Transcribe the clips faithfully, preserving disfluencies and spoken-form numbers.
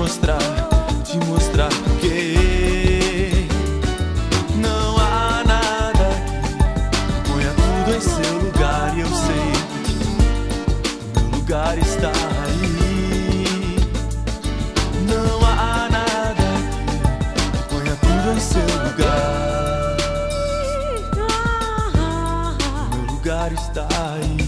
mostrar, te mostrar porque não há nada que ponha tudo em seu lugar. E eu sei, meu lugar está aí. Não há nada que ponha tudo em seu lugar. Meu lugar está aí.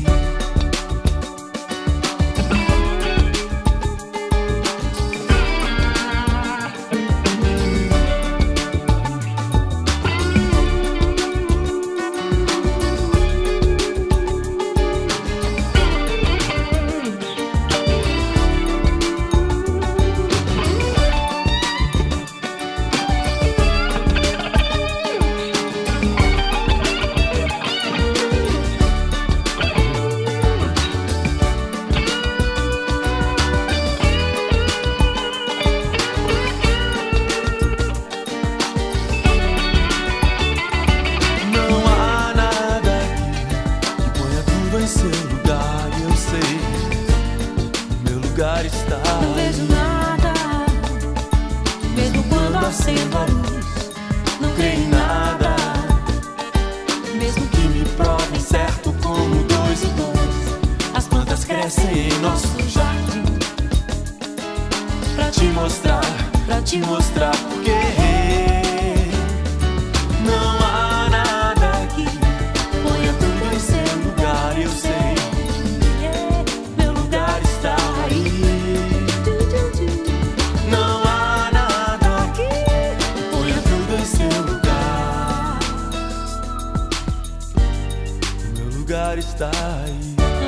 Não vejo nada, mesmo quando acendo a luz. Não creio em nada, mesmo que me provem certo como dois e dois. As plantas crescem em nosso jardim. Pra te mostrar, pra te mostrar porque não há nada que ponha tudo em seu lugar. Eu sei, meu lugar está aí. Não há nada que ponha tudo em seu lugar. meu lugar está aí.